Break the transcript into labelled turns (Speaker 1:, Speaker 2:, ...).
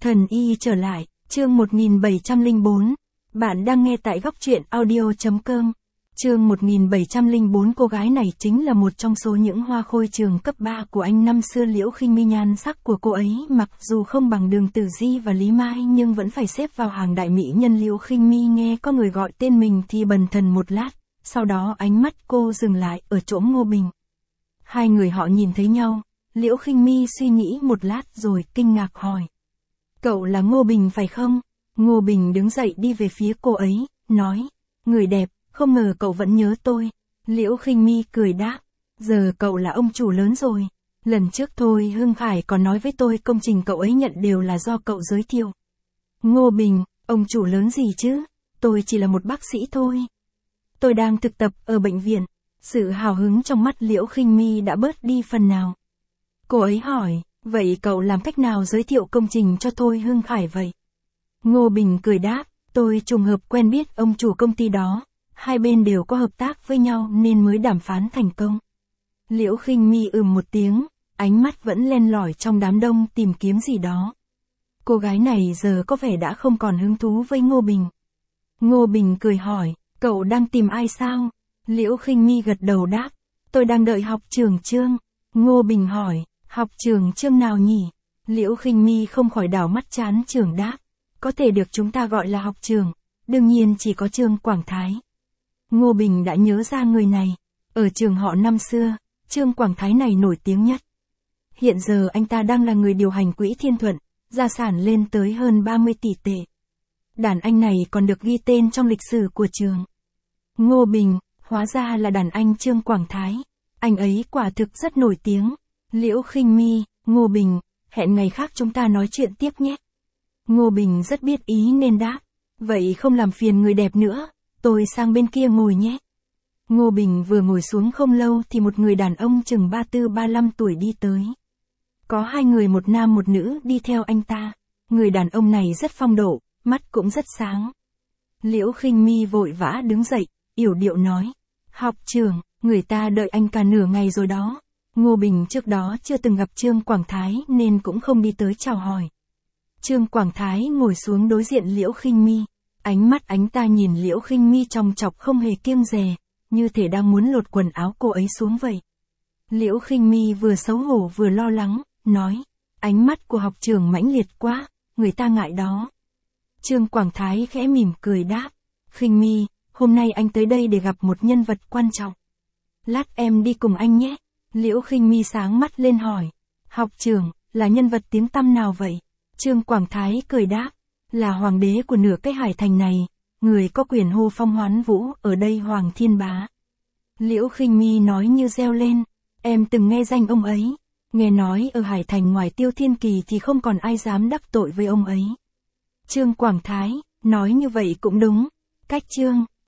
Speaker 1: Thần y trở lại, chương 1704. Bạn đang nghe tại góc truyện audio.com. Chương 1704. Cô gái này chính là một trong số những hoa khôi trường cấp 3 của anh năm xưa. Liễu Khinh Mi. Nhan sắc của cô ấy mặc dù không bằng Đường Tử Di và Lý Mai nhưng vẫn phải xếp vào hàng đại mỹ nhân. Liễu Khinh Mi nghe có người gọi tên mình thì bần thần một lát, sau đó ánh mắt cô dừng lại ở chỗ Ngô Bình. Hai người họ nhìn thấy nhau, Liễu Khinh Mi suy nghĩ một lát rồi kinh ngạc hỏi: "Cậu là Ngô Bình phải không?" Ngô Bình đứng dậy đi về phía cô ấy, nói: "Người đẹp, không ngờ cậu vẫn nhớ tôi." Liễu Khinh Mi cười đáp: "Giờ cậu là ông chủ lớn rồi. Lần trước Thôi Hưng Khải còn nói với tôi công trình cậu ấy nhận đều là do cậu giới thiệu." Ngô Bình: "Ông chủ lớn gì chứ, tôi chỉ là một bác sĩ thôi. Tôi đang thực tập ở bệnh viện." Sự hào hứng trong mắt Liễu Khinh Mi đã bớt đi phần nào. Cô ấy hỏi: "Vậy cậu làm cách nào giới thiệu công trình cho Thôi Hưng Khải vậy?" Ngô Bình cười đáp: "Tôi trùng hợp quen biết ông chủ công ty đó, hai bên đều có hợp tác với nhau nên mới đàm phán thành công." Liễu Khinh Mi một tiếng, ánh mắt vẫn len lỏi trong đám đông tìm kiếm gì đó. Cô gái này giờ có vẻ đã không còn hứng thú với Ngô Bình. Ngô Bình cười hỏi: "Cậu đang tìm ai sao?" Liễu Khinh Mi gật đầu đáp: "Tôi đang đợi học trưởng Trương." Ngô Bình hỏi: "Học trưởng Trương nào nhỉ?" Liễu Khinh Mi không khỏi đảo mắt chán trưởng đáp: "Có thể được chúng ta gọi là học trưởng, đương nhiên chỉ có Trương Quảng Thái." Ngô Bình đã nhớ ra người này. Ở trường họ năm xưa, Trương Quảng Thái này nổi tiếng nhất. Hiện giờ anh ta đang là người điều hành quỹ Thiên Thuận, gia sản lên tới hơn 30 tỷ tệ. Đàn anh này còn được ghi tên trong lịch sử của trường. Ngô Bình: "Hóa ra là đàn anh Trương Quảng Thái. Anh ấy quả thực rất nổi tiếng." Liễu Khinh Mi: "Ngô Bình, hẹn ngày khác chúng ta nói chuyện tiếp nhé." Ngô Bình rất biết ý nên đáp: "Vậy không làm phiền người đẹp nữa, tôi sang bên kia ngồi nhé." Ngô Bình vừa ngồi xuống không lâu thì một người đàn ông chừng 34-35 tuổi đi tới. Có hai người, một nam một nữ đi theo anh ta. Người đàn ông này rất phong độ, mắt cũng rất sáng. Liễu Khinh Mi vội vã đứng dậy, yểu điệu nói: "Học trưởng, người ta đợi anh cả nửa ngày rồi đó." Ngô Bình trước đó chưa từng gặp Trương Quảng Thái nên cũng không đi tới chào hỏi. Trương Quảng Thái ngồi xuống đối diện Liễu Khinh Mi. Ánh mắt anh ta nhìn Liễu Khinh Mi chòng chọc không hề kiêng dè, như thể đang muốn lột quần áo cô ấy xuống vậy. Liễu Khinh Mi vừa xấu hổ vừa lo lắng, nói: "Ánh mắt của học trưởng mãnh liệt quá, người ta ngại đó." Trương Quảng Thái khẽ mỉm cười đáp: "Khinh Mi, hôm nay anh tới đây để gặp một nhân vật quan trọng. Lát em đi cùng anh nhé." Liễu Khinh Mi sáng mắt lên hỏi: "Học trưởng, là nhân vật tiếng tăm nào vậy?" Trương Quảng Thái cười đáp: "Là hoàng đế của nửa cái Hải Thành này, người có quyền hô phong hoán vũ ở đây, Hoàng Thiên Bá." Liễu Khinh Mi nói như reo lên: "Em từng nghe danh ông ấy, nghe nói ở Hải Thành ngoài Tiêu Thiên Kỳ thì không còn ai dám đắc tội với ông ấy." Trương Quảng Thái: "Nói như vậy cũng đúng, cách Trương